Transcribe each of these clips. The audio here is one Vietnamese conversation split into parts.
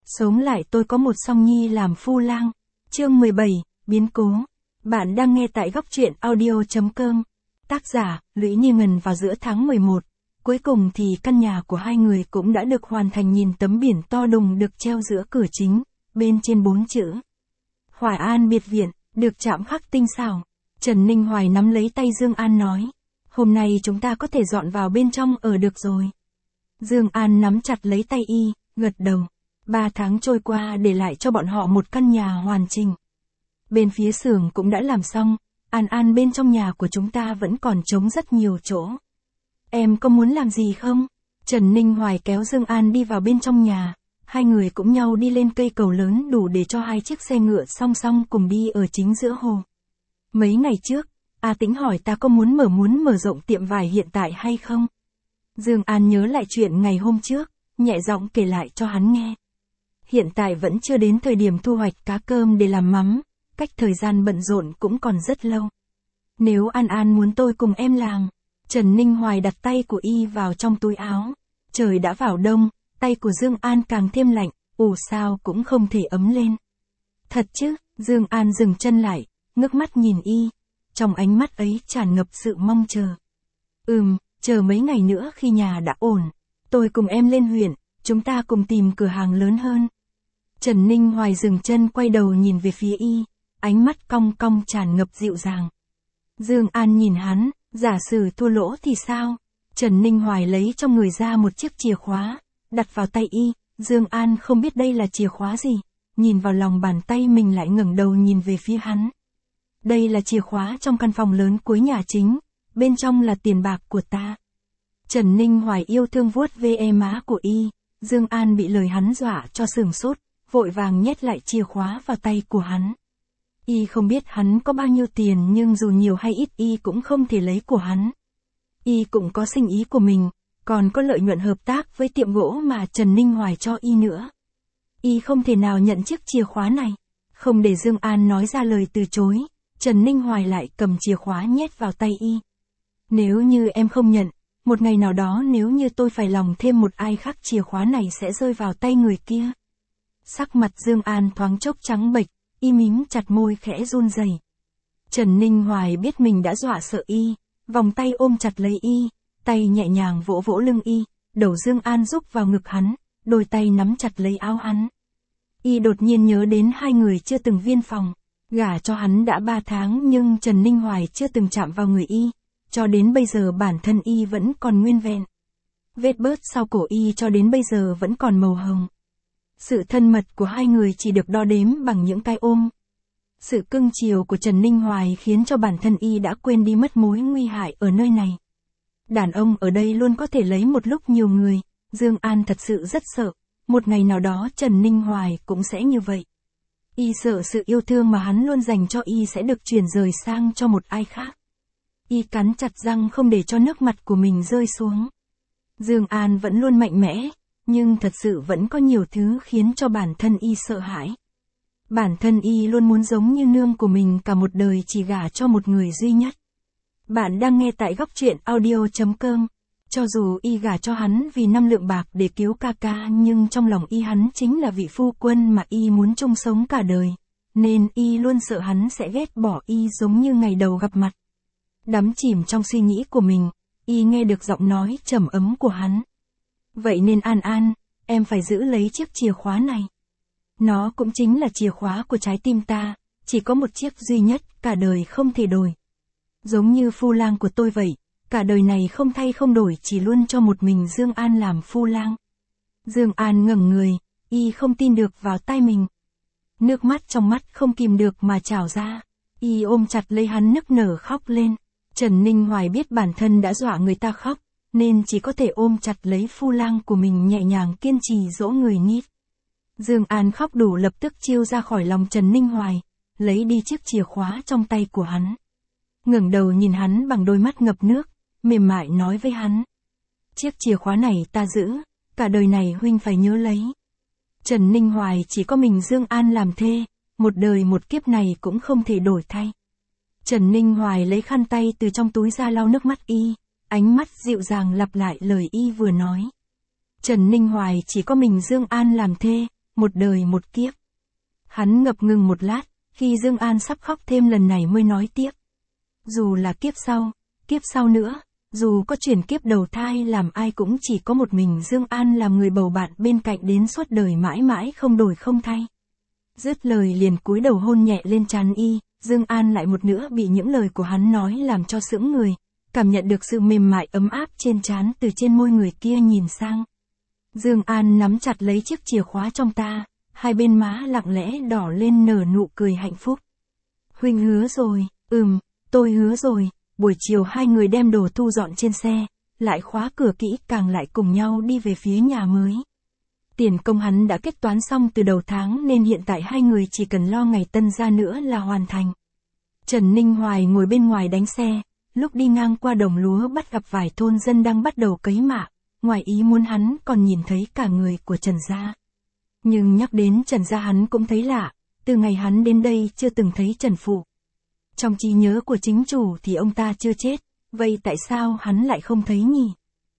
Sống lại tôi có một song nhi làm phu lang. Chương 17, biến cố. Bạn đang nghe tại góc truyện audio.com. Tác giả, Lũy Như Ngân. Vào giữa tháng 11. Cuối cùng thì căn nhà của hai người cũng đã được hoàn thành. Nhìn tấm biển to đùng được treo giữa cửa chính, bên trên 4 chữ Hoài An biệt viện, được chạm khắc tinh xảo. Trần Ninh Hoài nắm lấy tay Dương An nói, hôm nay chúng ta có thể dọn vào bên trong ở được rồi. Dương An nắm chặt lấy tay y, gật đầu. 3 tháng trôi qua để lại cho bọn họ một căn nhà hoàn chỉnh. Bên phía xưởng cũng đã làm xong, An bên trong nhà của chúng ta vẫn còn trống rất nhiều chỗ. Em có muốn làm gì không? Trần Ninh Hoài kéo Dương An đi vào bên trong nhà, hai người cũng nhau đi lên cây cầu lớn đủ để cho 2 chiếc xe ngựa song song cùng đi ở chính giữa hồ. Mấy ngày trước, A Tĩnh hỏi ta có muốn mở rộng tiệm vải hiện tại hay không? Dương An nhớ lại chuyện ngày hôm trước, nhẹ giọng kể lại cho hắn nghe. Hiện tại vẫn chưa đến thời điểm thu hoạch cá cơm để làm mắm, cách thời gian bận rộn cũng còn rất lâu. Nếu An muốn tôi cùng em làm. Trần Ninh Hoài đặt tay của y vào trong túi áo. Trời đã vào đông, tay của Dương An càng thêm lạnh, sao cũng không thể ấm lên. Thật chứ? Dương An dừng chân lại, ngước mắt nhìn y. Trong ánh mắt ấy tràn ngập sự mong chờ. Chờ mấy ngày nữa khi nhà đã ổn, tôi cùng em lên huyện, chúng ta cùng tìm cửa hàng lớn hơn. Trần Ninh Hoài dừng chân quay đầu nhìn về phía y, ánh mắt cong cong tràn ngập dịu dàng. Dương An nhìn hắn, giả sử thua lỗ thì sao? Trần Ninh Hoài lấy trong người ra một chiếc chìa khóa, đặt vào tay y. Dương An không biết đây là chìa khóa gì, nhìn vào lòng bàn tay mình lại ngẩng đầu nhìn về phía hắn. Đây là chìa khóa trong căn phòng lớn cuối nhà chính, bên trong là tiền bạc của ta. Trần Ninh Hoài yêu thương vuốt ve má của y. Dương An bị lời hắn dọa cho sửng sốt, vội vàng nhét lại chìa khóa vào tay của hắn. Y không biết hắn có bao nhiêu tiền, nhưng dù nhiều hay ít y cũng không thể lấy của hắn. Y cũng có sinh ý của mình, còn có lợi nhuận hợp tác với tiệm gỗ mà Trần Ninh Hoài cho y nữa. Y không thể nào nhận chiếc chìa khóa này. Không để Dương An nói ra lời từ chối, Trần Ninh Hoài lại cầm chìa khóa nhét vào tay y. Nếu như em không nhận, một ngày nào đó nếu như tôi phải lòng thêm một ai khác, chìa khóa này sẽ rơi vào tay người kia. Sắc mặt Dương An thoáng chốc trắng bệch, y mím chặt môi khẽ run rẩy. Trần Ninh Hoài biết mình đã dọa sợ y, vòng tay ôm chặt lấy y, tay nhẹ nhàng vỗ vỗ lưng y, đầu Dương An rúc vào ngực hắn, đôi tay nắm chặt lấy áo hắn. Y đột nhiên nhớ đến hai người chưa từng viên phòng, gả cho hắn đã 3 tháng nhưng Trần Ninh Hoài chưa từng chạm vào người y, cho đến bây giờ bản thân y vẫn còn nguyên vẹn. Vết bớt sau cổ y cho đến bây giờ vẫn còn màu hồng. Sự thân mật của hai người chỉ được đo đếm bằng những cái ôm. Sự cưng chiều của Trần Ninh Hoài khiến cho bản thân y đã quên đi mất mối nguy hại ở nơi này. Đàn ông ở đây luôn có thể lấy một lúc nhiều người, Dương An thật sự rất sợ, một ngày nào đó Trần Ninh Hoài cũng sẽ như vậy. Y sợ sự yêu thương mà hắn luôn dành cho y sẽ được chuyển rời sang cho một ai khác. Y cắn chặt răng không để cho nước mặt của mình rơi xuống. Dương An vẫn luôn mạnh mẽ, nhưng thật sự vẫn có nhiều thứ khiến cho bản thân y sợ hãi. Bản thân y luôn muốn giống như nương của mình cả một đời chỉ gả cho một người duy nhất. Bạn đang nghe tại góc truyện audio.com. Cho dù y gả cho hắn vì 5 lượng bạc để cứu ca, nhưng trong lòng y hắn chính là vị phu quân mà y muốn chung sống cả đời. Nên y luôn sợ hắn sẽ ghét bỏ y giống như ngày đầu gặp mặt. Đắm chìm trong suy nghĩ của mình, y nghe được giọng nói trầm ấm của hắn. Vậy nên An, em phải giữ lấy chiếc chìa khóa này. Nó cũng chính là chìa khóa của trái tim ta, chỉ có một chiếc duy nhất, cả đời không thể đổi. Giống như phu lang của tôi vậy, cả đời này không thay không đổi, chỉ luôn cho một mình Dương An làm phu lang. Dương An ngẩng người, y không tin được vào tai mình. Nước mắt trong mắt không kìm được mà trào ra, y ôm chặt lấy hắn nức nở khóc lên. Trần Ninh Hoài biết bản thân đã dọa người ta khóc, nên chỉ có thể ôm chặt lấy phu lang của mình nhẹ nhàng kiên trì dỗ người nít. Dương An khóc đủ lập tức chiêu ra khỏi lòng Trần Ninh Hoài, lấy đi chiếc chìa khóa trong tay của hắn. Ngẩng đầu nhìn hắn bằng đôi mắt ngập nước, mềm mại nói với hắn. Chiếc chìa khóa này ta giữ, cả đời này huynh phải nhớ lấy. Trần Ninh Hoài chỉ có mình Dương An làm thê, một đời một kiếp này cũng không thể đổi thay. Trần Ninh Hoài lấy khăn tay từ trong túi ra lau nước mắt y, ánh mắt dịu dàng lặp lại lời y vừa nói. Trần Ninh Hoài chỉ có mình Dương An làm thê, một đời một kiếp. Hắn ngập ngừng một lát, khi Dương An sắp khóc thêm lần này mới nói tiếp. Dù là kiếp sau nữa, dù có chuyển kiếp đầu thai làm ai cũng chỉ có một mình Dương An làm người bầu bạn bên cạnh đến suốt đời mãi mãi không đổi không thay. Dứt lời liền cúi đầu hôn nhẹ lên trán y, Dương An lại một nữa bị những lời của hắn nói làm cho sững người, cảm nhận được sự mềm mại ấm áp trên trán từ trên môi người kia nhìn sang. Dương An nắm chặt lấy chiếc chìa khóa trong ta, hai bên má lặng lẽ đỏ lên nở nụ cười hạnh phúc. Huynh hứa rồi, tôi hứa rồi. Buổi chiều hai người đem đồ thu dọn trên xe, lại khóa cửa kỹ càng lại cùng nhau đi về phía nhà mới. Tiền công hắn đã kết toán xong từ đầu tháng nên hiện tại hai người chỉ cần lo ngày tân gia nữa là hoàn thành. Trần Ninh Hoài ngồi bên ngoài đánh xe, lúc đi ngang qua đồng lúa bắt gặp vài thôn dân đang bắt đầu cấy mạ, ngoài ý muốn hắn còn nhìn thấy cả người của Trần gia. Nhưng nhắc đến Trần gia hắn cũng thấy lạ, từ ngày hắn đến đây chưa từng thấy Trần phụ. Trong trí nhớ của chính chủ thì ông ta chưa chết, vậy tại sao hắn lại không thấy nhỉ?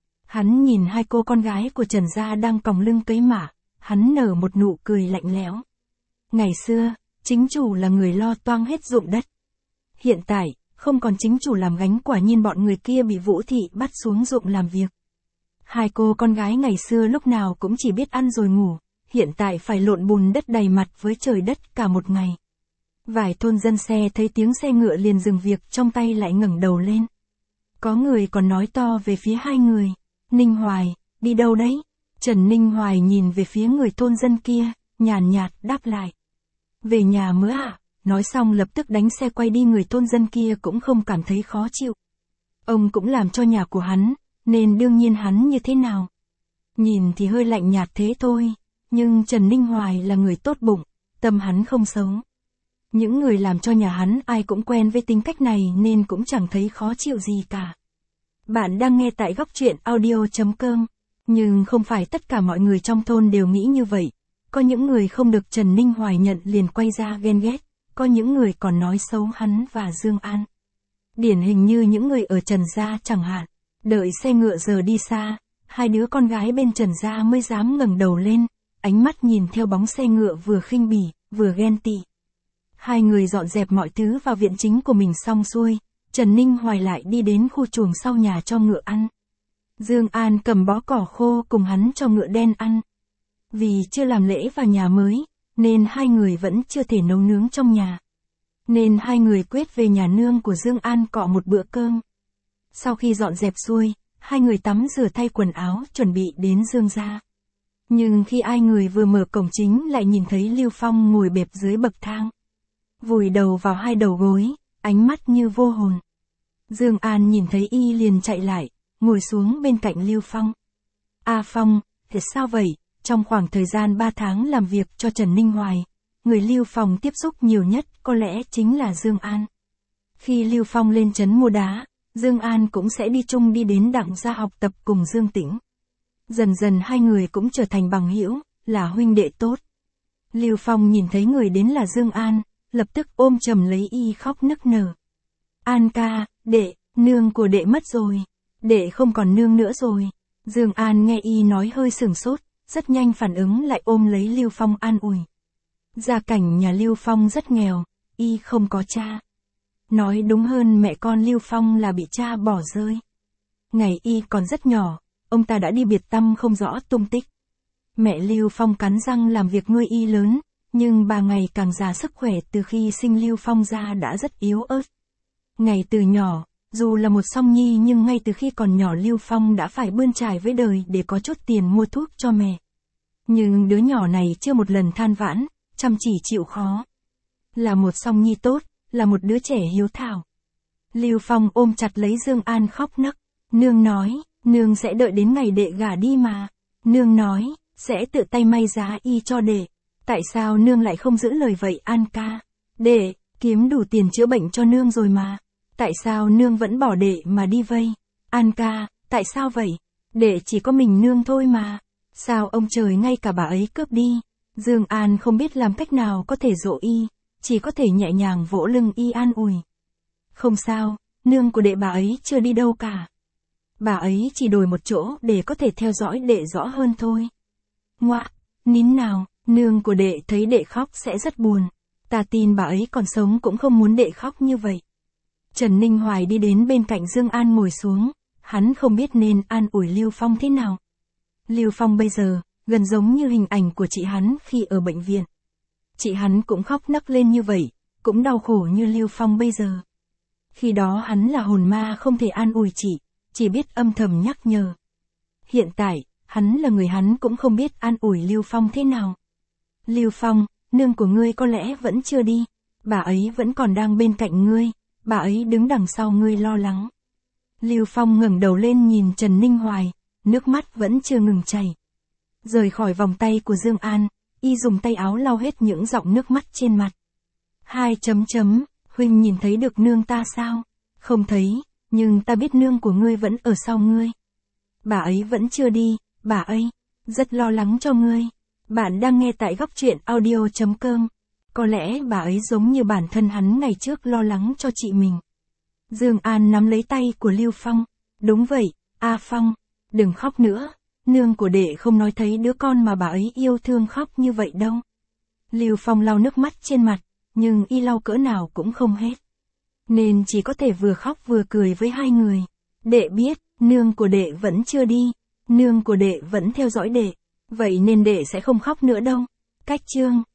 Hắn nhìn hai cô con gái của Trần gia đang còng lưng cấy mạ, hắn nở một nụ cười lạnh lẽo. Ngày xưa, chính chủ là người lo toang hết ruộng đất. Hiện tại, không còn chính chủ làm gánh quả nhiên bọn người kia bị Vũ Thị bắt xuống ruộng làm việc. Hai cô con gái ngày xưa lúc nào cũng chỉ biết ăn rồi ngủ, hiện tại phải lộn bùn đất đầy mặt với trời đất cả một ngày. Vài thôn dân xe thấy tiếng xe ngựa liền dừng việc trong tay lại ngẩng đầu lên. Có người còn nói to về phía hai người. Ninh Hoài, đi đâu đấy? Trần Ninh Hoài nhìn về phía người thôn dân kia, nhàn nhạt đáp lại. Về nhà mới ạ. Nói xong lập tức đánh xe quay đi. Người thôn dân kia cũng không cảm thấy khó chịu. Ông cũng làm cho nhà của hắn, nên đương nhiên hắn như thế nào. Nhìn thì hơi lạnh nhạt thế thôi, nhưng Trần Ninh Hoài là người tốt bụng, tâm hắn không xấu. Những người làm cho nhà hắn ai cũng quen với tính cách này nên cũng chẳng thấy khó chịu gì cả. Bạn đang nghe tại Góc Truyện Audio.com, nhưng không phải tất cả mọi người trong thôn đều nghĩ như vậy. Có những người không được Trần Ninh Hoài nhận liền quay ra ghen ghét, có những người còn nói xấu hắn và Dương An. Điển hình như những người ở Trần gia chẳng hạn. Đợi xe ngựa giờ đi xa, hai đứa con gái bên Trần gia mới dám ngẩng đầu lên, ánh mắt nhìn theo bóng xe ngựa vừa khinh bỉ, vừa ghen tị. Hai người dọn dẹp mọi thứ vào viện chính của mình xong xuôi, Trần Ninh Hoài lại đi đến khu chuồng sau nhà cho ngựa ăn. Dương An cầm bó cỏ khô cùng hắn cho ngựa đen ăn. Vì chưa làm lễ vào nhà mới, nên hai người vẫn chưa thể nấu nướng trong nhà. Nên hai người quyết về nhà nương của Dương An cọ một bữa cơm. Sau khi dọn dẹp xuôi, hai người tắm rửa thay quần áo chuẩn bị đến Dương gia. Nhưng khi hai người vừa mở cổng chính lại nhìn thấy Lưu Phong ngồi bẹp dưới bậc thang. Vùi đầu vào hai đầu gối, ánh mắt như vô hồn. Dương An nhìn thấy y liền chạy lại, ngồi xuống bên cạnh Lưu Phong. A Phong, thế sao vậy? Trong khoảng thời gian 3 tháng làm việc cho Trần Ninh Hoài, người Lưu Phong tiếp xúc nhiều nhất có lẽ chính là Dương An. Khi Lưu Phong lên trấn mua đá, Dương An cũng sẽ đi chung đi đến Đặng gia học tập cùng Dương Tĩnh. Dần dần hai người cũng trở thành bằng hữu, là huynh đệ tốt. Lưu Phong nhìn thấy người đến là Dương An, lập tức ôm chầm lấy y khóc nức nở. An ca, đệ, nương của đệ mất rồi. Đệ không còn nương nữa rồi. Dương An nghe y nói hơi sửng sốt, rất nhanh phản ứng lại ôm lấy Lưu Phong an ủi. Gia cảnh nhà Lưu Phong rất nghèo, y không có cha. Nói đúng hơn mẹ con Lưu Phong là bị cha bỏ rơi. Ngày y còn rất nhỏ, ông ta đã đi biệt tăm không rõ tung tích. Mẹ Lưu Phong cắn răng làm việc nuôi y lớn, nhưng bà ngày càng già sức khỏe từ khi sinh Lưu Phong ra đã rất yếu ớt. Ngày từ nhỏ, dù là một song nhi nhưng ngay từ khi còn nhỏ Lưu Phong đã phải bươn trải với đời để có chút tiền mua thuốc cho mẹ. Nhưng đứa nhỏ này chưa một lần than vãn, chăm chỉ chịu khó. Là một song nhi tốt, là một đứa trẻ hiếu thảo. Lưu Phong ôm chặt lấy Dương An khóc nấc. Nương nói, nương sẽ đợi đến ngày đệ gả đi mà. Nương nói, sẽ tự tay may giá y cho đệ. Tại sao nương lại không giữ lời vậy An ca? Đệ, kiếm đủ tiền chữa bệnh cho nương rồi mà. Tại sao nương vẫn bỏ đệ mà đi vây? An ca, tại sao vậy? Đệ chỉ có mình nương thôi mà. Sao ông trời ngay cả bà ấy cướp đi? Dương An không biết làm cách nào có thể dỗ y, chỉ có thể nhẹ nhàng vỗ lưng y an ủi. Không sao, nương của đệ bà ấy chưa đi đâu cả. Bà ấy chỉ đổi một chỗ để có thể theo dõi đệ rõ hơn thôi. Ngoạ, nín nào, Nương của đệ thấy đệ khóc sẽ rất buồn. Ta tin bà ấy còn sống cũng không muốn đệ khóc như vậy. Trần Ninh Hoài đi đến bên cạnh Dương An ngồi xuống, hắn không biết nên an ủi Lưu Phong thế nào. Lưu Phong bây giờ, gần giống như hình ảnh của chị hắn khi ở bệnh viện. Chị hắn cũng khóc nấc lên như vậy, cũng đau khổ như Lưu Phong bây giờ. Khi đó hắn là hồn ma không thể an ủi chị, chỉ biết âm thầm nhắc nhở. Hiện tại, hắn là người hắn cũng không biết an ủi Lưu Phong thế nào. Lưu Phong, nương của ngươi có lẽ vẫn chưa đi, bà ấy vẫn còn đang bên cạnh ngươi, bà ấy đứng đằng sau ngươi lo lắng. Lưu Phong ngẩng đầu lên nhìn Trần Ninh Hoài, nước mắt vẫn chưa ngừng chảy. Rời khỏi vòng tay của Dương An, y dùng tay áo lau hết những giọt nước mắt trên mặt. Huynh nhìn thấy được nương ta sao? Không thấy, nhưng ta biết nương của ngươi vẫn ở sau ngươi. Bà ấy vẫn chưa đi, bà ấy rất lo lắng cho ngươi. Bạn đang nghe tại góc truyện audio.com. Có lẽ bà ấy giống như bản thân hắn ngày trước lo lắng cho chị mình. Dương An nắm lấy tay của Lưu Phong. Đúng vậy, A Phong, đừng khóc nữa. Nương của đệ không nói thấy đứa con mà bà ấy yêu thương khóc như vậy đâu. Lưu Phong lau nước mắt trên mặt, nhưng y lau cỡ nào cũng không hết. Nên chỉ có thể vừa khóc vừa cười với hai người. Đệ biết, nương của đệ vẫn chưa đi. Nương của đệ vẫn theo dõi đệ. Vậy nên đệ sẽ không khóc nữa đâu. Cách chương